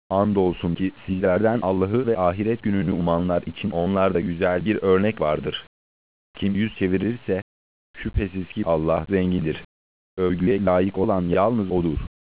Andolsun ki sizlerden Allah'ı ve ahiret gününü umanlar için onlarda güzel bir örnek vardır. Kim yüz çevirirse, şüphesiz ki Allah zengindir. Övgüye layık olan yalnız O'dur.